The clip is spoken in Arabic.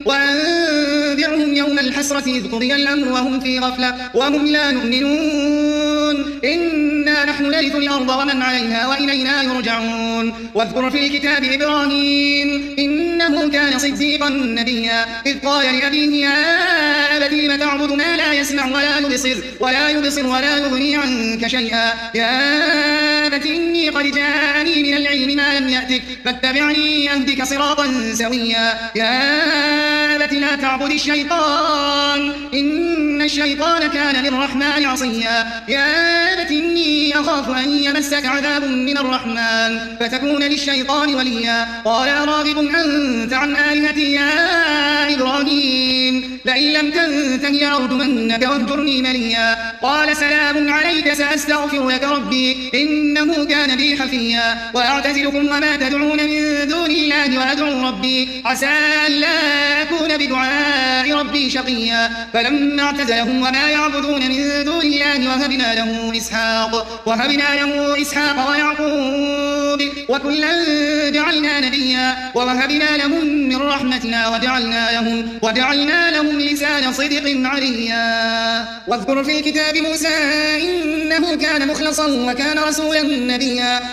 وأنذرهم يوم الحسرة إذ قضي الأمر وهم في غفلة وهم لا يؤمنون إنا نحن نرث الأرض ومن عليها وإلينا يرجعون واذكر في الكتاب إبراهيم إنه كان صديقا نبيا إذ قال لأبيه يا أبت لم تعبد ما لا يسمع ولا يبصر ولا يغني عنك شيئا يا أبت إني قد جاءني من العلم ما لم يأتك فاتبعني أهدك صراطا سويا يا أبت لا تعبد الشيطان إن الشيطان كان للرحمن عصيا يا أبت إني أخاف أن يمسك عذاب من الرحمن فتكون للشيطان وليا قال أراغب أنت عن آلهتي يا إبراهيم لئن لم تنته لأرجمنك واهجرني مليا قال سلام عليك سأستغفر لك ربي إنه كان بي حفيا وأعتزلكم وما تدعون من دون الله وأدعو ربي عسى ألا أكون بدعاء ربي شقيا فلما اعتزلهم وما يعبدون من دون الله وهبنا له إسحاق ويعقوب وكلا جعلنا نبيا ووهبنا لهم من رحمتنا وجعلنا لهم لسان صدق عليا واذكر في الكتاب موسى إنه كان مخلصا وكان رسولا نبيا